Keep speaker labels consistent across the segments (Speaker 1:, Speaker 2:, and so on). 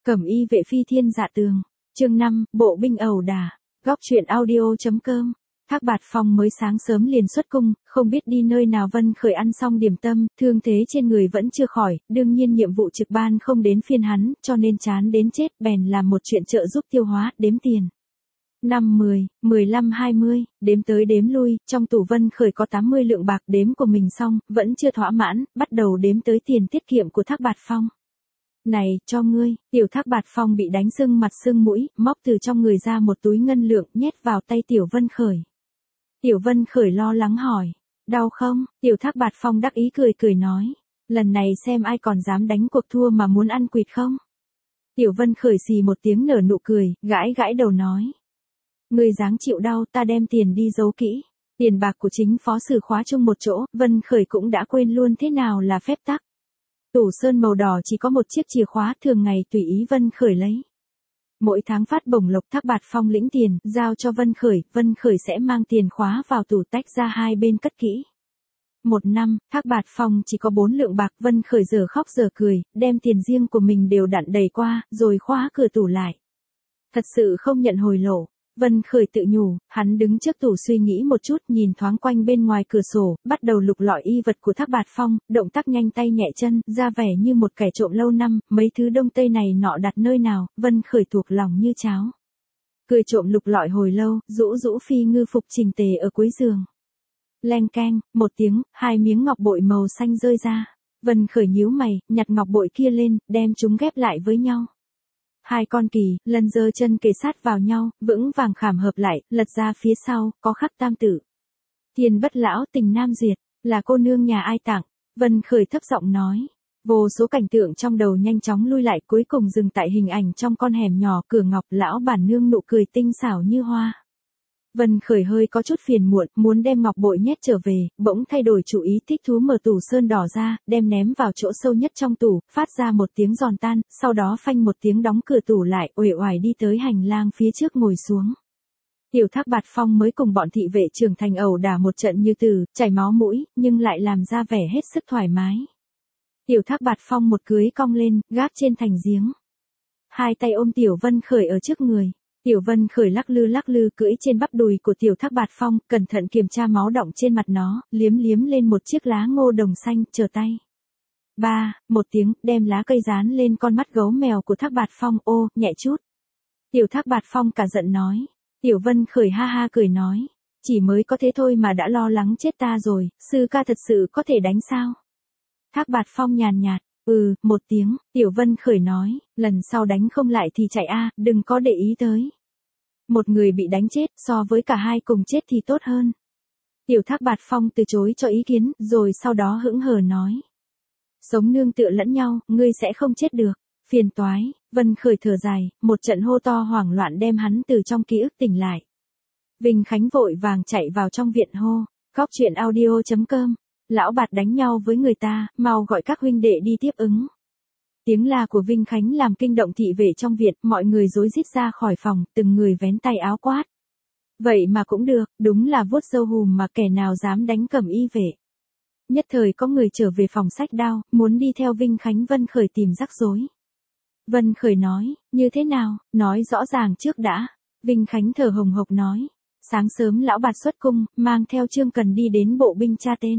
Speaker 1: Cẩm y vệ phi thiên dạ tường. Chương 5, bộ binh ẩu đả. Góc truyện audio.com. Thác Bạt Phong mới sáng sớm liền xuất cung, không biết đi nơi nào. Vân Khởi ăn xong điểm tâm, thương thế trên người vẫn chưa khỏi, đương nhiên nhiệm vụ trực ban không đến phiên hắn, cho nên chán đến chết, bèn làm một chuyện trợ giúp tiêu hóa, đếm tiền. 5, 10, 15, 20, đếm tới đếm lui, trong tủ Vân Khởi có 80 lượng bạc, đếm của mình xong, vẫn chưa thỏa mãn, bắt đầu đếm tới tiền tiết kiệm của Thác Bạt Phong. Này, cho ngươi. Tiểu Thác Bạt Phong bị đánh sưng mặt sưng mũi, móc từ trong người ra một túi ngân lượng, nhét vào tay Tiểu Vân Khởi. Tiểu Vân Khởi lo lắng hỏi, đau không? Tiểu Thác Bạt Phong đắc ý cười nói, lần này xem ai còn dám đánh cuộc thua mà muốn ăn quỵt không? Tiểu Vân Khởi xì một tiếng nở nụ cười, gãi đầu nói, ngươi dáng chịu đau, ta đem tiền đi giấu kỹ. Tiền bạc của chính phó sử khóa chung một chỗ, Vân Khởi cũng đã quên luôn thế nào là phép tắc. Tủ sơn màu đỏ chỉ có một chiếc chìa khóa, thường ngày tùy ý Vân Khởi lấy. Mỗi tháng phát bổng lộc, Thác Bạt Phong lĩnh tiền, giao cho Vân Khởi sẽ mang tiền khóa vào tủ tách ra hai bên cất kỹ. Một năm, Thác Bạt Phong chỉ có 4 lượng bạc, Vân Khởi giờ khóc giờ cười, đem tiền riêng của mình đều đặn đầy qua, rồi khóa cửa tủ lại. Thật sự không nhận hồi lộ. Vân Khởi tự nhủ, hắn đứng trước tủ suy nghĩ một chút, nhìn thoáng quanh bên ngoài cửa sổ, bắt đầu lục lọi y vật của Thác Bạt Phong, động tác nhanh tay nhẹ chân, ra vẻ như một kẻ trộm lâu năm, mấy thứ đông tây này nọ đặt nơi nào, Vân Khởi thuộc lòng như cháo. Cười trộm lục lọi hồi lâu, rũ phi ngư phục chỉnh tề ở cuối giường. Leng keng, một tiếng, 2 miếng ngọc bội màu xanh rơi ra. Vân Khởi nhíu mày, nhặt ngọc bội kia lên, đem chúng ghép lại với nhau. 2 con kỳ, lần giơ chân kề sát vào nhau, vững vàng khảm hợp lại, lật ra phía sau, có khắc tam tự. Thiên bất lão tình nam diệt, là cô nương nhà ai tặng? Vân Khởi thấp giọng nói. Vô số cảnh tượng trong đầu nhanh chóng lui lại, cuối cùng dừng tại hình ảnh trong con hẻm nhỏ, cửa ngọc, lão bản nương nụ cười tinh xảo như hoa. Vân Khởi hơi có chút phiền muộn, muốn đem ngọc bội nhét trở về, bỗng thay đổi chủ ý, thích thú mở tủ sơn đỏ ra, đem ném vào chỗ sâu nhất trong tủ, phát ra một tiếng giòn tan, sau đó phanh một tiếng đóng cửa tủ lại, uể oải đi tới hành lang phía trước ngồi xuống. Tiểu Thác Bạt Phong mới cùng bọn thị vệ trưởng thành ẩu đả một trận như từ, chảy máu mũi, nhưng lại làm ra vẻ hết sức thoải mái. Tiểu Thác Bạt Phong một cưới cong lên, gác trên thành giếng. 2 tay ôm Tiểu Vân Khởi ở trước người. Tiểu Vân Khởi lắc lư cưỡi trên bắp đùi của Tiểu Thác Bạt Phong, cẩn thận kiểm tra máu đọng trên mặt nó, liếm lên một chiếc lá ngô đồng xanh, chờ tay. Một tiếng, đem lá cây dán lên con mắt gấu mèo của Thác Bạt Phong, ô, nhẹ chút. Tiểu Thác Bạt Phong cả giận nói. Tiểu Vân Khởi ha ha cười nói, chỉ mới có thế thôi mà đã lo lắng chết ta rồi, sư ca thật sự có thể đánh sao? Thác Bạt Phong nhàn nhạt. Một tiếng, Tiểu Vân Khởi nói, lần sau đánh không lại thì chạy đừng có để ý tới. Một người bị đánh chết, so với cả 2 cùng chết thì tốt hơn. Tiểu Thác Bạt Phong từ chối cho ý kiến, rồi sau đó hững hờ nói. Sống nương tựa lẫn nhau, ngươi sẽ không chết được. Phiền toái. Vân Khởi thở dài, một trận hô to hoảng loạn đem hắn từ trong ký ức tỉnh lại. Vinh Khánh vội vàng chạy vào trong viện hô, góc truyện audio.com. Lão Bạt đánh nhau với người ta, mau gọi các huynh đệ đi tiếp ứng. Tiếng la của Vinh Khánh làm kinh động thị vệ trong viện, mọi người rối rít ra khỏi phòng, từng người vén tay áo quát. Vậy mà cũng được, đúng là vuốt râu hùm mà kẻ nào dám đánh Cẩm y vệ. Nhất thời có người trở về phòng sách đao, muốn đi theo Vinh Khánh. Vân Khởi tìm rắc rối. Vân Khởi nói, như thế nào, nói rõ ràng trước đã. Vinh Khánh thở hồng hộc nói, sáng sớm lão Bạt xuất cung, mang theo Trương Cần đi đến bộ binh tra tên.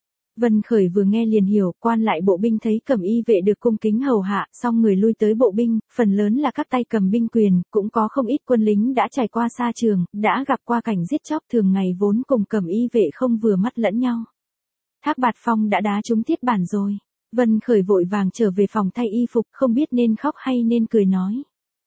Speaker 1: Vân Khởi vừa nghe liền hiểu, quan lại bộ binh thấy Cẩm y vệ được cung kính hầu hạ, xong người lui tới bộ binh, phần lớn là các tay cầm binh quyền, cũng có không ít quân lính đã trải qua xa trường, đã gặp qua cảnh giết chóc, thường ngày vốn cùng Cẩm y vệ không vừa mắt lẫn nhau. Thác Bạt Phong đã đá trúng thiết bản rồi. Vân Khởi vội vàng trở về phòng thay y phục, không biết nên khóc hay nên cười nói.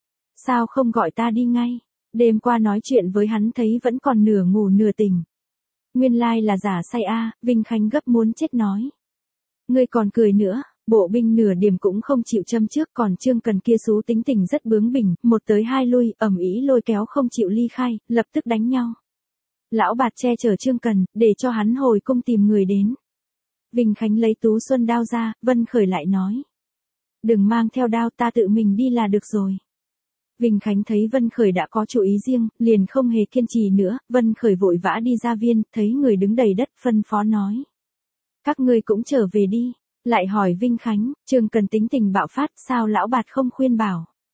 Speaker 1: Sao không gọi ta đi ngay? Đêm qua nói chuyện với hắn thấy vẫn còn nửa ngủ nửa tỉnh. Nguyên lai là giả say Vinh Khánh gấp muốn chết nói. Ngươi còn cười nữa, bộ binh nửa điểm cũng không chịu châm trước, còn Trương Cần kia xú tính tình rất bướng bỉnh, 1 tới 2 lui, ầm ĩ lôi kéo không chịu ly khai, lập tức đánh nhau. Lão Bạt che chở Trương Cần, để cho hắn hồi cung tìm người đến. Vinh Khánh lấy tú xuân đao ra, Vân Khởi lại nói. Đừng mang theo đao, ta tự mình đi là được rồi. Vinh Khánh thấy Vân Khởi đã có chủ ý riêng, liền không hề kiên trì nữa, Vân Khởi vội vã đi ra viên, thấy người đứng đầy đất, phân phó nói. Các ngươi cũng trở về đi. Lại hỏi Vinh Khánh, Trương Cần tính tình bạo phát, sao lão Bạt không khuyên bảo.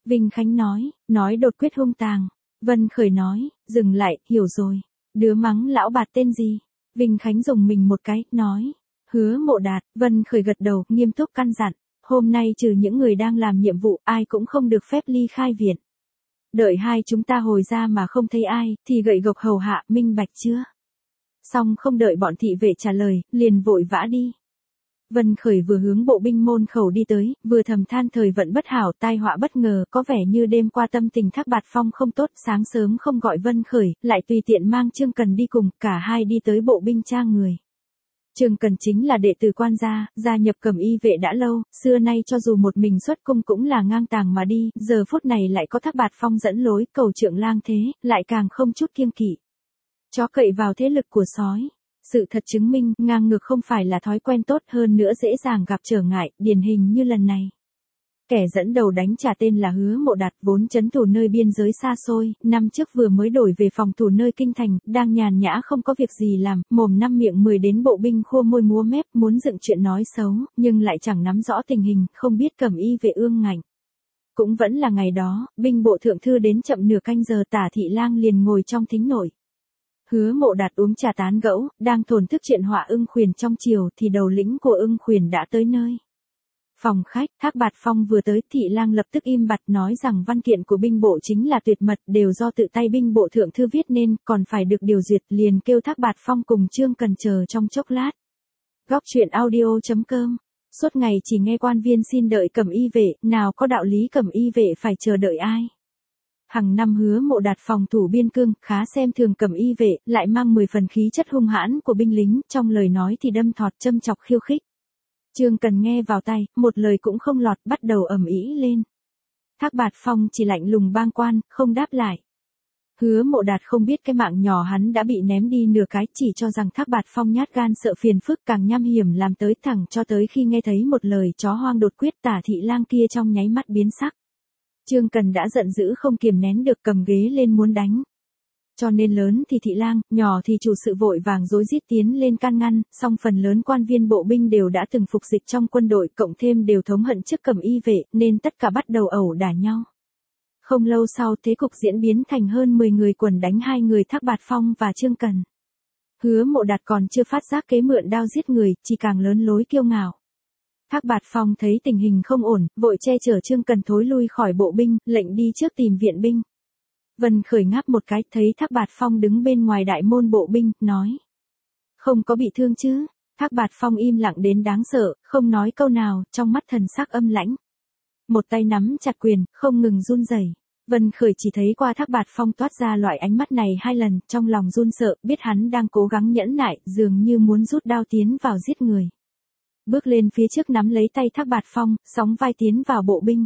Speaker 1: Vinh Khánh nói đột quyết hung tàng. Vân Khởi nói, dừng lại, hiểu rồi. Đứa mắng lão bạt tên gì? Vinh Khánh dùng mình một cái, nói. Hứa Mộ Đạt. Vân Khởi gật đầu, nghiêm túc căn dặn. Hôm nay trừ những người đang làm nhiệm vụ, ai cũng không được phép ly khai viện. Đợi hai chúng ta hồi ra mà không thấy ai, thì gậy gộc hầu hạ, minh bạch chưa? Xong không đợi bọn thị vệ trả lời, liền vội vã đi. Vân Khởi vừa hướng bộ binh môn khẩu đi tới, vừa thầm than thời vận bất hảo, tai họa bất ngờ, có vẻ như đêm qua tâm tình Thác Bạt Phong không tốt, sáng sớm không gọi Vân Khởi, lại tùy tiện mang Trương Cần đi cùng, cả hai đi tới bộ binh tra người. Trương Cần chính là đệ tử quan gia nhập Cẩm Y vệ đã lâu, xưa nay cho dù một mình xuất cung cũng là ngang tàng mà đi, giờ phút này lại có Thác Bạt Phong dẫn lối, cầu trượng lang thế, lại càng không chút kiêng kỵ. Chó cậy vào thế lực của sói. Sự thật chứng minh, ngang ngược không phải là thói quen tốt, hơn nữa dễ dàng gặp trở ngại, điển hình như lần này. Kẻ dẫn đầu đánh trả tên là Hứa Mộ Đạt, vốn trấn thủ nơi biên giới xa xôi, năm trước vừa mới đổi về phòng thủ nơi kinh thành, đang nhàn nhã không có việc gì làm, mồm năm miệng 10 đến bộ binh khua môi múa mép, muốn dựng chuyện nói xấu, nhưng lại chẳng nắm rõ tình hình, không biết Cẩm Y vệ ương ngạnh. Cũng vẫn là ngày đó, binh bộ thượng thư đến chậm nửa canh giờ, Tả Thị Lang liền ngồi trong thính nội. Hứa Mộ Đạt uống trà tán gẫu, đang thổn thức chuyện họa Ưng Khuyển trong triều thì đầu lĩnh của Ưng Khuyển đã tới nơi. Phòng khách, Thác Bạt Phong vừa tới, Thị Lang lập tức im bặt nói rằng văn kiện của binh bộ chính là tuyệt mật, đều do tự tay binh bộ thượng thư viết nên, còn phải được điều duyệt, liền kêu Thác Bạt Phong cùng Trương Cần chờ trong chốc lát. Góc truyện audio.com. Suốt ngày chỉ nghe quan viên xin đợi Cẩm Y vệ, nào có đạo lý Cẩm Y vệ phải chờ đợi ai. Hàng năm Hứa Mộ Đạt phòng thủ biên cương, khá xem thường Cẩm Y vệ, lại mang 10 phần khí chất hung hãn của binh lính, trong lời nói thì đâm thọt châm chọc khiêu khích. Trương Cần nghe vào tai, một lời cũng không lọt, bắt đầu ầm ĩ lên. Thác Bạt Phong chỉ lạnh lùng bang quan, không đáp lại. Hứa Mộ Đạt không biết cái mạng nhỏ hắn đã bị ném đi nửa cái, chỉ cho rằng Thác Bạt Phong nhát gan sợ phiền phức, càng nham hiểm làm tới thẳng cho tới khi nghe thấy một lời chó hoang đột quyết, Tả Thị Lang kia trong nháy mắt biến sắc. Trương Cần đã giận dữ không kiềm nén được, cầm ghế lên muốn đánh. Cho nên lớn thì Thị Lang, nhỏ thì chủ sự vội vàng rối rít tiến lên can ngăn, song phần lớn quan viên bộ binh đều đã từng phục dịch trong quân đội, cộng thêm đều thống hận trước Cẩm Y vệ, nên tất cả bắt đầu ẩu đả nhau. Không lâu sau thế cục diễn biến thành hơn 10 người quần đánh hai người Thác Bạt Phong và Trương Cần. Hứa Mộ Đạt còn chưa phát giác kế mượn đao giết người, chỉ càng lớn lối kiêu ngạo. Thác Bạt Phong thấy tình hình không ổn, vội che chở Trương Cần thối lui khỏi bộ binh, lệnh đi trước tìm viện binh. Vân Khởi ngáp một cái, thấy Thác Bạt Phong đứng bên ngoài đại môn bộ binh, nói. Không có bị thương chứ? Thác Bạt Phong im lặng đến đáng sợ, không nói câu nào, trong mắt thần sắc âm lãnh. Một tay nắm chặt quyền, không ngừng run rẩy. Vân Khởi chỉ thấy qua Thác Bạt Phong toát ra loại ánh mắt này 2 lần, trong lòng run sợ, biết hắn đang cố gắng nhẫn nại, dường như muốn rút đao tiến vào giết người. Bước lên phía trước nắm lấy tay Thác Bạt Phong, sóng vai tiến vào bộ binh.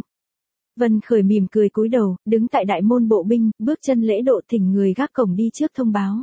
Speaker 1: Vân Khởi mỉm cười cúi đầu, đứng tại đại môn bộ binh, bước chân lễ độ thỉnh người gác cổng đi trước thông báo.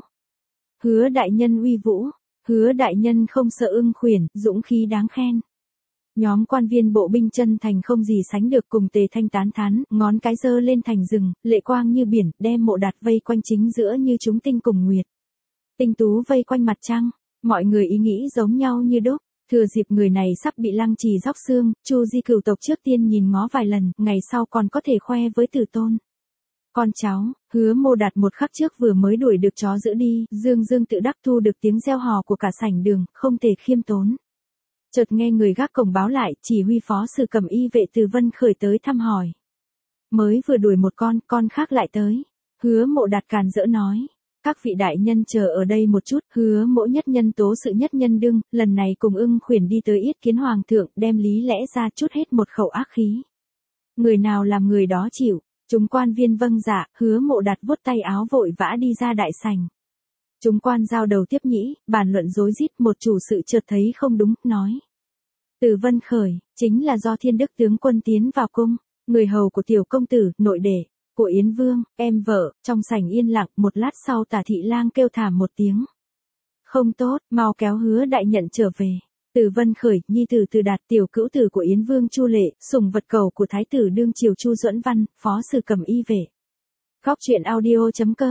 Speaker 1: Hứa đại nhân uy vũ, Hứa đại nhân không sợ Ưng Khuyển, dũng khí đáng khen. Nhóm quan viên bộ binh chân thành không gì sánh được, cùng Tề Thanh tán thán, ngón cái giơ lên thành rừng, lệ quang như biển, đem Mộ Đạt vây quanh chính giữa như chúng tinh cùng nguyệt. Tinh tú vây quanh mặt trăng, mọi người ý nghĩ giống nhau như đúc. Thừa dịp người này sắp bị lăng trì róc xương, Chu Di cửu tộc trước tiên nhìn ngó vài lần, ngày sau còn có thể khoe với tử tôn. Con cháu, Hứa Mộ Đạt một khắc trước vừa mới đuổi được chó giữ đi, dương dương tự đắc thu được tiếng reo hò của cả sảnh đường, không thể khiêm tốn. Chợt nghe người gác cổng báo lại, chỉ huy phó sử Cẩm Y vệ từ Vân Khởi tới thăm hỏi. Mới vừa đuổi một con khác lại tới. Hứa Mộ Đạt càn rỡ nói. Các vị đại nhân chờ ở đây một chút, Hứa mỗi nhất nhân tố sự nhất nhân đương, lần này cùng Ưng Khuyển đi tới yết kiến hoàng thượng, đem lý lẽ ra chút hết một khẩu ác khí. Người nào làm người đó chịu, chúng quan viên vâng dạ, Hứa Mộ Đạt vuốt tay áo vội vã đi ra đại sảnh. Chúng quan giao đầu tiếp nhĩ, bàn luận rối rít, một chủ sự chợt thấy không đúng, nói. Từ Vân Khởi, chính là do Thiên Đức tướng quân tiến vào cung, người hầu của tiểu công tử, nội đệ của Yến Vương, em vợ, trong sảnh yên lặng, một lát sau Tả Thị Lang kêu thảm một tiếng. Không tốt, mau kéo Hứa đại nhận trở về. Từ Vân Khởi, nhi tử Từ Đạt, tiểu cữu tử của Yến Vương Chu Lệ, sủng vật cầu của Thái tử đương triều Chu Duẫn Văn, phó sử Cẩm Y vệ. Góc truyện audio.com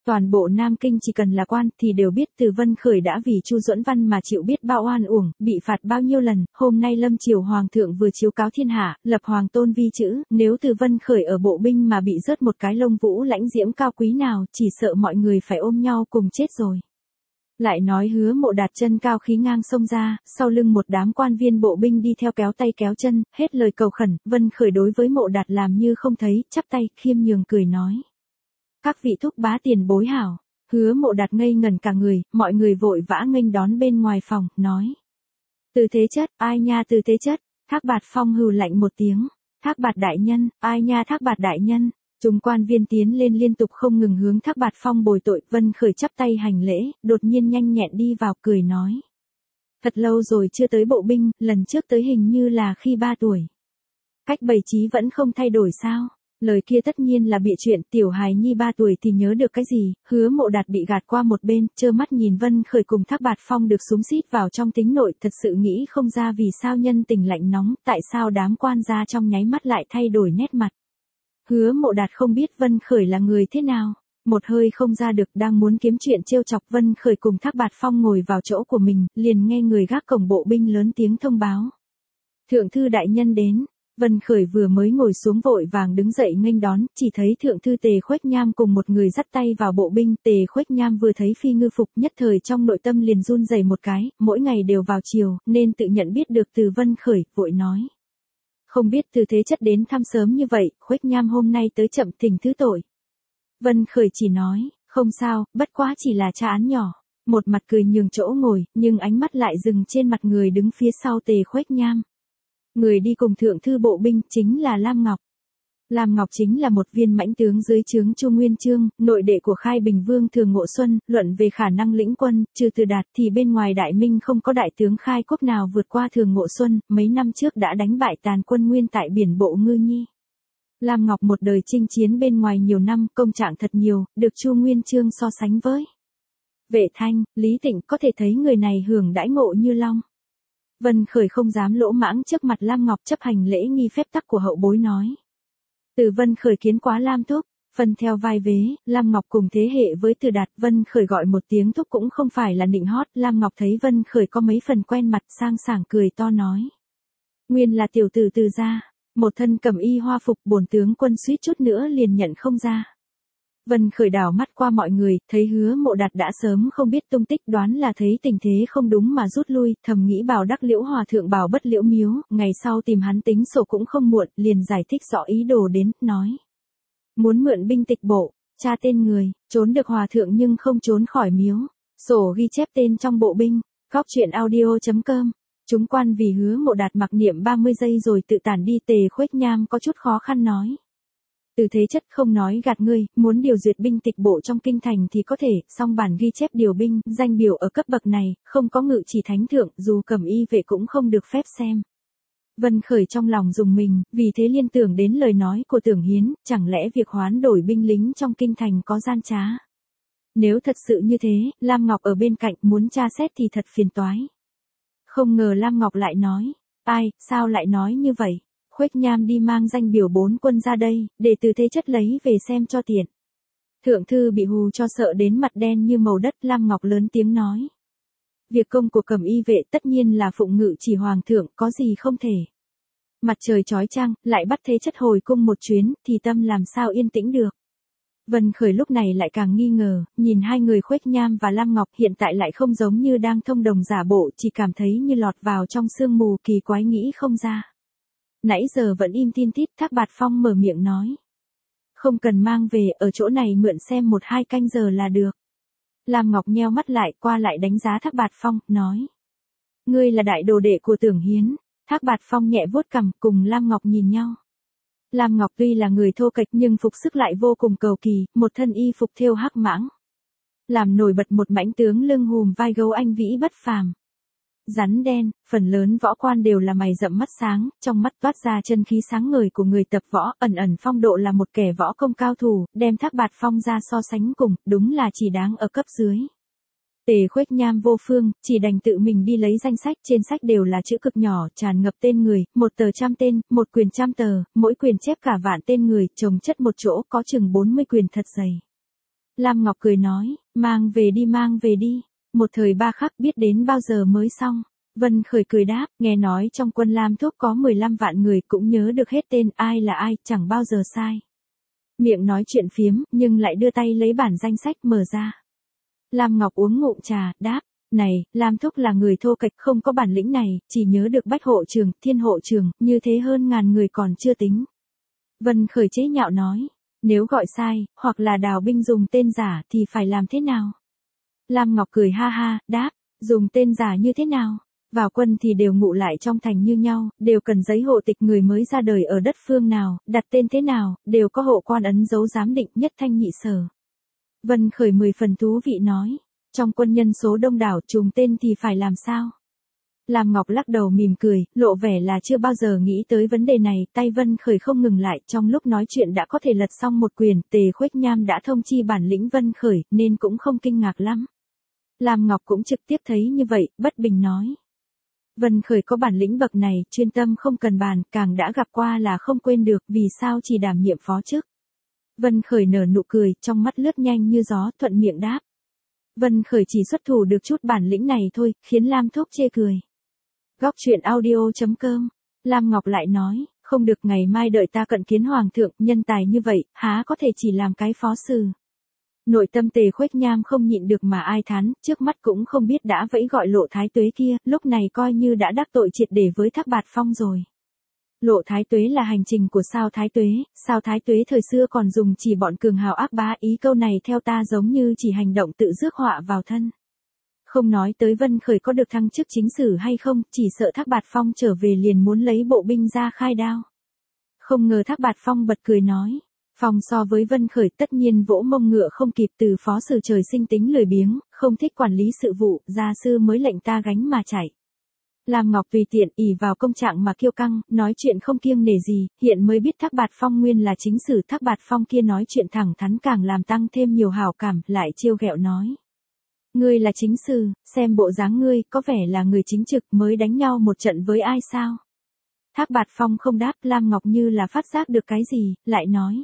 Speaker 1: Toàn bộ Nam Kinh chỉ cần là quan thì đều biết Từ Vân Khởi đã vì Chu Duẫn Văn mà chịu biết bao oan uổng, bị phạt bao nhiêu lần, hôm nay Lâm Triều Hoàng thượng vừa chiếu cáo thiên hạ, lập hoàng tôn vi chữ, nếu Từ Vân Khởi ở bộ binh mà bị rớt một cái lông vũ lãnh diễm cao quý nào, chỉ sợ mọi người phải ôm nhau cùng chết rồi. Lại nói Hứa Mộ Đạt chân cao khí ngang xông ra, sau lưng một đám quan viên bộ binh đi theo kéo tay kéo chân, hết lời cầu khẩn, Vân Khởi đối với Mộ Đạt làm như không thấy, chắp tay, khiêm nhường cười nói. Các vị thúc bá tiền bối hảo, Hứa Mộ Đạt ngây ngẩn cả người, mọi người vội vã nghênh đón bên ngoài phòng, nói. Từ Thế Chất, ai nha Từ Thế Chất, Thác Bạt Phong hừ lạnh một tiếng, Thác Bạt đại nhân, ai nha Thác Bạt đại nhân. Chúng quan viên tiến lên liên tục không ngừng hướng Thác Bạt Phong bồi tội, Vân Khởi chắp tay hành lễ, đột nhiên nhanh nhẹn đi vào cười nói. Thật lâu rồi chưa tới bộ binh, lần trước tới hình như là khi 3 tuổi. Cách bày trí vẫn không thay đổi sao? Lời kia tất nhiên là bịa chuyện, tiểu hài nhi 3 tuổi thì nhớ được cái gì, Hứa Mộ Đạt bị gạt qua một bên, trơ mắt nhìn Vân Khởi cùng Thác Bạt Phong được xúm xít vào trong tính nội, thật sự nghĩ không ra vì sao nhân tình lạnh nóng, tại sao đám quan gia trong nháy mắt lại thay đổi nét mặt. Hứa Mộ Đạt không biết Vân Khởi là người thế nào, một hơi không ra được, đang muốn kiếm chuyện trêu chọc Vân Khởi cùng Thác Bạt Phong ngồi vào chỗ của mình, liền nghe người gác cổng bộ binh lớn tiếng thông báo. Thượng thư đại nhân đến. Vân Khởi vừa mới ngồi xuống vội vàng đứng dậy nghênh đón, chỉ thấy thượng thư Tề Khuếch Nham cùng một người dắt tay vào bộ binh, Tề Khuếch Nham vừa thấy phi ngư phục nhất thời trong nội tâm liền run rẩy một cái, mỗi ngày đều vào chiều, nên tự nhận biết được từ Vân Khởi, vội nói. Không biết Từ Thế Chất đến thăm sớm như vậy, Khuếch Nham hôm nay tới chậm thỉnh thứ tội. Vân Khởi chỉ nói, không sao, bất quá chỉ là tra án nhỏ, một mặt cười nhường chỗ ngồi, nhưng ánh mắt lại dừng trên mặt người đứng phía sau Tề Khuếch Nham. Người đi cùng thượng thư bộ binh chính là Lam Ngọc. Lam Ngọc chính là một viên mãnh tướng dưới trướng Chu Nguyên Chương, nội đệ của Khai Bình Vương Thường Ngộ Xuân, luận về khả năng lĩnh quân, trừ Từ Đạt thì bên ngoài Đại Minh không có đại tướng khai quốc nào vượt qua Thường Ngộ Xuân, mấy năm trước đã đánh bại tàn quân Nguyên tại biển Bộ Ngư Nhi. Lam Ngọc một đời chinh chiến bên ngoài nhiều năm, công trạng thật nhiều, được Chu Nguyên Chương so sánh với Vệ Thanh, Lý Tịnh, có thể thấy người này hưởng đãi ngộ như long. Vân Khởi không dám lỗ mãng trước mặt Lam Ngọc, chấp hành lễ nghi phép tắc của hậu bối nói. Từ Vân Khởi kiến quá Lam thúc, phân theo vai vế, Lam Ngọc cùng thế hệ với Từ Đạt, Vân Khởi gọi một tiếng thúc cũng không phải là nịnh hót, Lam Ngọc thấy Vân Khởi có mấy phần quen mặt, sang sảng cười to nói. Nguyên là tiểu tử Từ gia, một thân cẩm y hoa phục, bổn tướng quân suýt chút nữa liền nhận không ra. Vân Khởi đảo mắt qua mọi người, thấy Hứa Mộ Đạt đã sớm không biết tung tích, đoán là thấy tình thế không đúng mà rút lui, thầm nghĩ bảo đắc Liễu Hòa thượng bảo bất liễu miếu, ngày sau tìm hắn tính sổ cũng không muộn, liền giải thích rõ ý đồ đến, nói. Muốn mượn binh tịch bộ, tra tên người, trốn được Hòa thượng nhưng không trốn khỏi miếu, sổ ghi chép tên trong bộ binh, góc truyện audio.com. Chúng quan vì Hứa Mộ Đạt mặc niệm 30 giây rồi tự tản đi. Tề Khuếch Nham có chút khó khăn nói. Từ Thế Chất không nói gạt ngươi, muốn điều duyệt binh tịch bộ trong kinh thành thì có thể, song bản ghi chép điều binh, danh biểu ở cấp bậc này, không có ngự chỉ thánh thượng, dù cẩm y vệ cũng không được phép xem. Vân Khởi trong lòng dùng mình, vì thế liên tưởng đến lời nói của Tưởng Hiến, chẳng lẽ việc hoán đổi binh lính trong kinh thành có gian trá. Nếu thật sự như thế, Lam Ngọc ở bên cạnh muốn tra xét thì thật phiền toái. Không ngờ Lam Ngọc lại nói, ai, sao lại nói như vậy? Khuếch Nham đi mang danh biểu 4 quân ra đây, để Từ Thế Chất lấy về xem cho tiện. Thượng thư bị hù cho sợ đến mặt đen như màu đất, Lam Ngọc lớn tiếng nói. Việc công của cẩm y vệ tất nhiên là phụng ngự chỉ hoàng thượng, có gì không thể. Mặt trời chói chang, lại bắt Thế Chất hồi cung một chuyến, thì tâm làm sao yên tĩnh được. Vân Khởi lúc này lại càng nghi ngờ, nhìn hai người Khuếch Nham và Lam Ngọc hiện tại lại không giống như đang thông đồng giả bộ, chỉ cảm thấy như lọt vào trong sương mù, kỳ quái nghĩ không ra. Nãy giờ vẫn im tin tít, Thác Bạt Phong mở miệng nói. Không cần mang về, ở chỗ này mượn xem 1-2 canh giờ là được. Lam Ngọc nheo mắt lại, qua lại đánh giá Thác Bạt Phong, nói. Ngươi là đại đồ đệ của Tưởng Hiến. Thác Bạt Phong nhẹ vuốt cằm, cùng Lam Ngọc nhìn nhau. Lam Ngọc tuy là người thô kệch nhưng phục sức lại vô cùng cầu kỳ, một thân y phục thêu hắc mãng. Làm nổi bật một mãnh tướng lưng hùm vai gấu anh vĩ bất phàm. Rắn đen, phần lớn võ quan đều là mày rậm mắt sáng, trong mắt toát ra chân khí sáng ngời của người tập võ, ẩn ẩn phong độ là một kẻ võ công cao thủ, đem Thác Bạt Phong ra so sánh cùng, đúng là chỉ đáng ở cấp dưới. Tề Khuếch Nham vô phương, chỉ đành tự mình đi lấy danh sách, trên sách đều là chữ cực nhỏ, tràn ngập tên người, một tờ 100 tên, một quyền 100 tờ, mỗi quyền chép cả vạn tên người, chồng chất một chỗ, có chừng 40 quyền thật dày. Lam Ngọc cười nói, mang về đi. Một thời ba khắc biết đến bao giờ mới xong. Vân Khởi cười đáp, nghe nói trong quân Lam Thúc có 15 vạn người cũng nhớ được hết tên ai là ai, chẳng bao giờ sai. Miệng nói chuyện phiếm, nhưng lại đưa tay lấy bản danh sách mở ra. Lam Ngọc uống ngụm trà, đáp, này, Lam Thúc là người thô kệch không có bản lĩnh này, chỉ nhớ được Bách hộ trường, Thiên hộ trường, như thế hơn ngàn người còn chưa tính. Vân Khởi chế nhạo nói, nếu gọi sai, hoặc là đào binh dùng tên giả thì phải làm thế nào? Lam Ngọc cười ha ha, đáp, dùng tên giả như thế nào? Vào quân thì đều ngụ lại trong thành như nhau, đều cần giấy hộ tịch người mới ra đời ở đất phương nào, đặt tên thế nào, đều có hộ quan ấn dấu giám định nhất thanh nhị sở. Vân Khởi 10 phần thú vị nói, trong quân nhân số đông đảo trùng tên thì phải làm sao? Lam Ngọc lắc đầu mỉm cười, lộ vẻ là chưa bao giờ nghĩ tới vấn đề này, tay Vân Khởi không ngừng lại, trong lúc nói chuyện đã có thể lật xong một quyền, Tề Khuếch Nham đã thông chi bản lĩnh Vân Khởi, nên cũng không kinh ngạc lắm. Lam Ngọc cũng trực tiếp thấy như vậy, bất bình nói. Vân Khởi có bản lĩnh bậc này, chuyên tâm không cần bàn, càng đã gặp qua là không quên được, vì sao chỉ đảm nhiệm phó chức. Vân Khởi nở nụ cười, trong mắt lướt nhanh như gió, thuận miệng đáp. Vân Khởi chỉ xuất thủ được chút bản lĩnh này thôi, khiến Lam Thúc chê cười. Góc truyện audio.com, Lam Ngọc lại nói, không được, ngày mai đợi ta cận kiến hoàng thượng, nhân tài như vậy, há có thể chỉ làm cái phó sử. Nội tâm Tề Khuếch Nham không nhịn được mà ai thán, trước mắt cũng không biết đã vẫy gọi Lộ Thái Tuế kia, lúc này coi như đã đắc tội triệt để với Thác Bạt Phong rồi. Lộ Thái Tuế là hành trình của Sao Thái Tuế thời xưa còn dùng chỉ bọn cường hào ác bá, ý câu này theo ta giống như chỉ hành động tự rước họa vào thân. Không nói tới Vân Khởi có được thăng chức chính sử hay không, chỉ sợ Thác Bạt Phong trở về liền muốn lấy bộ binh ra khai đao. Không ngờ Thác Bạt Phong bật cười nói. Phong so với Vân Khởi tất nhiên vỗ mông ngựa không kịp, từ phó sử trời sinh tính lười biếng, không thích quản lý sự vụ, gia sư mới lệnh ta gánh mà chạy. Lam Ngọc tùy tiện ỷ vào công trạng mà kiêu căng, nói chuyện không kiêng nể gì, hiện mới biết Thác Bạt Phong nguyên là chính sử. Thác Bạt Phong kia nói chuyện thẳng thắn càng làm tăng thêm nhiều hảo cảm, lại trêu ghẹo nói. Ngươi là chính sử, xem bộ dáng ngươi, có vẻ là người chính trực, mới đánh nhau một trận với ai sao? Thác Bạt Phong không đáp, Lam Ngọc như là phát giác được cái gì, lại nói.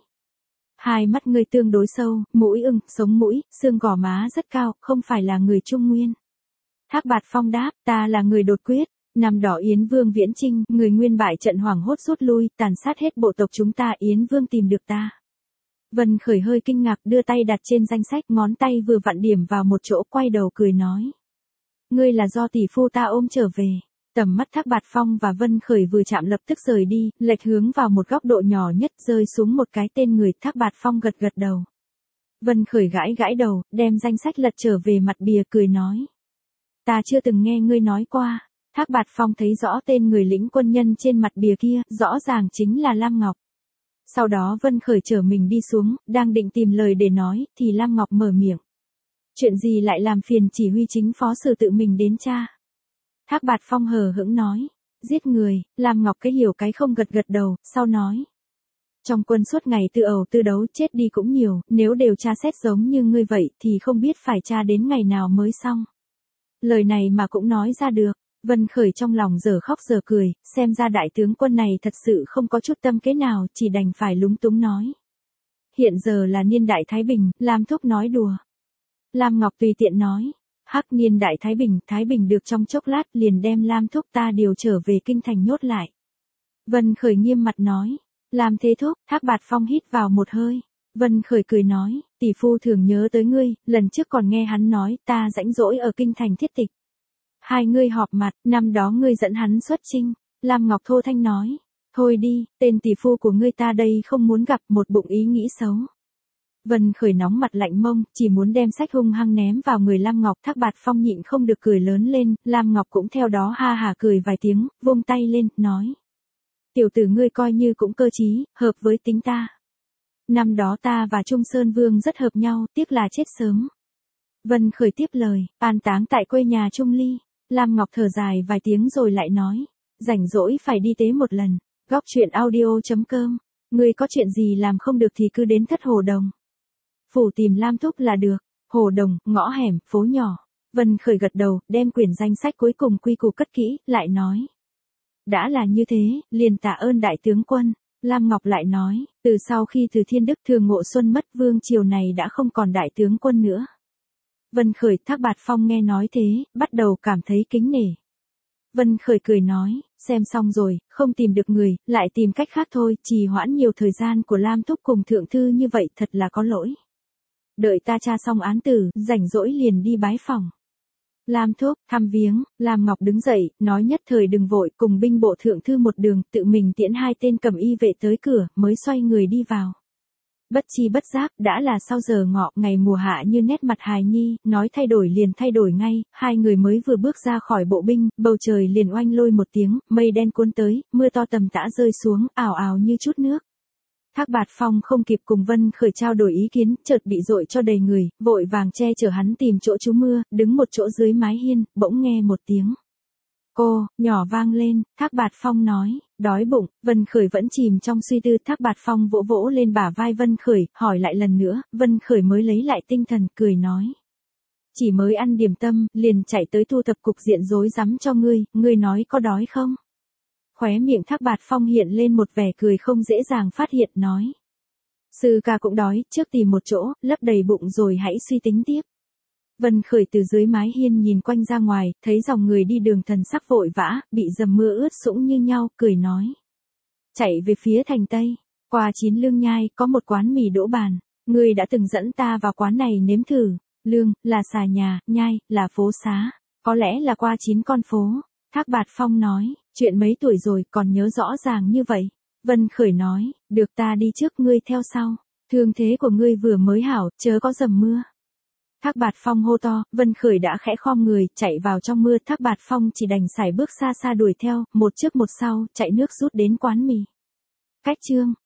Speaker 1: Hai mắt ngươi tương đối sâu, mũi ưng, sống mũi, xương gò má rất cao, không phải là người Trung Nguyên. Thác Bạt Phong đáp, ta là người đột quyết, năm đó Yến Vương Viễn Chinh, người Nguyên bại trận hoảng hốt rút lui, tàn sát hết bộ tộc chúng ta, Yến Vương tìm được ta. Vân Khởi hơi kinh ngạc, đưa tay đặt trên danh sách, ngón tay vừa vặn điểm vào một chỗ, quay đầu cười nói. Ngươi là do tỷ phu ta ôm trở về. Tầm mắt Thác Bạt Phong và Vân Khởi vừa chạm lập tức rời đi, lệch hướng vào một góc độ nhỏ nhất, rơi xuống một cái tên người. Thác Bạt Phong gật gật đầu. Vân Khởi gãi gãi đầu, đem danh sách lật trở về mặt bìa, cười nói. Ta chưa từng nghe ngươi nói qua. Thác Bạt Phong thấy rõ tên người lĩnh quân nhân trên mặt bìa kia, rõ ràng chính là Lam Ngọc. Sau đó Vân Khởi trở mình đi xuống, đang định tìm lời để nói, thì Lam Ngọc mở miệng. Chuyện gì lại làm phiền chỉ huy chính phó sử tự mình đến tra? Thác Bạt Phong hờ hững nói, giết người. Lam Ngọc cái hiểu cái không, gật gật đầu, sau nói. Trong quân suốt ngày tự ẩu tự đấu, chết đi cũng nhiều, nếu đều tra xét giống như ngươi vậy thì không biết phải tra đến ngày nào mới xong. Lời này mà cũng nói ra được. Vân Khởi trong lòng giờ khóc giờ cười, xem ra đại tướng quân này thật sự không có chút tâm kế nào, chỉ đành phải lúng túng nói. Hiện giờ là niên đại Thái Bình, Lam Thúc nói đùa. Lam Ngọc tùy tiện nói. Hắc, niên đại Thái Bình được trong chốc lát liền đem Lam Thúc ta điều trở về kinh thành nhốt lại. Vân Khởi nghiêm mặt nói. Làm thế thúc? Thác Bạt Phong hít vào một hơi. Vân Khởi cười nói, tỷ phu thường nhớ tới ngươi, lần trước còn nghe hắn nói ta rãnh rỗi ở kinh thành thiết tịch. Hai ngươi họp mặt, năm đó ngươi dẫn hắn xuất chinh. Lam Ngọc thô thanh nói. Thôi đi, tên tỷ phu của ngươi ta đây không muốn gặp, một bụng ý nghĩ xấu. Vân Khởi nóng mặt lạnh mông, chỉ muốn đem sách hung hăng ném vào người Lam Ngọc. Thác Bạt Phong nhịn không được cười lớn lên, Lam Ngọc cũng theo đó ha hả cười vài tiếng, vung tay lên, nói. Tiểu tử ngươi coi như cũng cơ trí, hợp với tính ta. Năm đó ta và Trung Sơn Vương rất hợp nhau, tiếc là chết sớm. Vân Khởi tiếp lời, an táng tại quê nhà Trung Ly. Lam Ngọc thở dài vài tiếng rồi lại nói, rảnh rỗi phải đi tế một lần. Góc truyện audio.com, ngươi có chuyện gì làm không được thì cứ đến Thất Hồ Đồng. Phủ tìm Lam Thúc là được. Hồ Đồng, ngõ hẻm, phố nhỏ. Vân Khởi gật đầu, đem quyển danh sách cuối cùng quy củ cất kỹ, lại nói. Đã là như thế, liền tạ ơn đại tướng quân. Lam Ngọc lại nói, từ sau khi Từ Thiên Đức Thường Ngộ Xuân mất, vương triều này đã không còn đại tướng quân nữa. Vân Khởi, Thác Bạt Phong nghe nói thế, bắt đầu cảm thấy kính nể. Vân Khởi cười nói, xem xong rồi, không tìm được người, lại tìm cách khác thôi, trì hoãn nhiều thời gian của Lam Thúc cùng thượng thư như vậy thật là có lỗi. Đợi ta tra xong án tử, rảnh rỗi liền đi bái phòng. Lam Thúc, thăm viếng. Lam Ngọc đứng dậy, nói nhất thời đừng vội, cùng binh bộ thượng thư một đường, tự mình tiễn 2 tên cầm y vệ tới cửa, mới xoay người đi vào. Bất chi bất giác, đã là sau giờ ngọ, ngày mùa hạ như nét mặt hài nhi, nói thay đổi liền thay đổi ngay, 2 người mới vừa bước ra khỏi bộ binh, bầu trời liền oanh lôi một tiếng, mây đen cuốn tới, mưa to tầm tã rơi xuống, ào ào như chút nước. Thác Bạt Phong không kịp cùng Vân Khởi trao đổi ý kiến, chợt bị dội cho đầy người, vội vàng che chở hắn tìm chỗ trú mưa, đứng một chỗ dưới mái hiên, bỗng nghe một tiếng cô nhỏ vang lên. Thác Bạt Phong nói, đói bụng. Vân Khởi vẫn chìm trong suy tư. Thác Bạt Phong vỗ vỗ lên bả vai Vân Khởi, hỏi lại lần nữa. Vân Khởi mới lấy lại tinh thần, cười nói, chỉ mới ăn điểm tâm, liền chạy tới thu thập cục diện rối rắm cho ngươi nói có đói không? Khóe miệng Thác Bạt Phong hiện lên một vẻ cười không dễ dàng phát hiện, nói, sư ca cũng đói, trước tìm một chỗ, lấp đầy bụng rồi hãy suy tính tiếp. Vân Khởi từ dưới mái hiên nhìn quanh ra ngoài, thấy dòng người đi đường thần sắc vội vã, bị dầm mưa ướt sũng như nhau, cười nói, chạy về phía thành Tây, qua Chín Lương Nhai, có một quán mì đỗ bàn, ngươi đã từng dẫn ta vào quán này nếm thử. Lương, là xà nhà, Nhai, là phố xá, có lẽ là qua 9 con phố. Thác Bạt Phong nói, chuyện mấy tuổi rồi, còn nhớ rõ ràng như vậy. Vân Khởi nói, được, ta đi trước, ngươi theo sau. Thương thế của ngươi vừa mới hảo, chớ có dầm mưa. Thác Bạt Phong hô to, Vân Khởi đã khẽ khom người, chạy vào trong mưa. Thác Bạt Phong chỉ đành sải bước xa xa đuổi theo, một trước một sau, chạy nước rút đến quán mì. Cách chương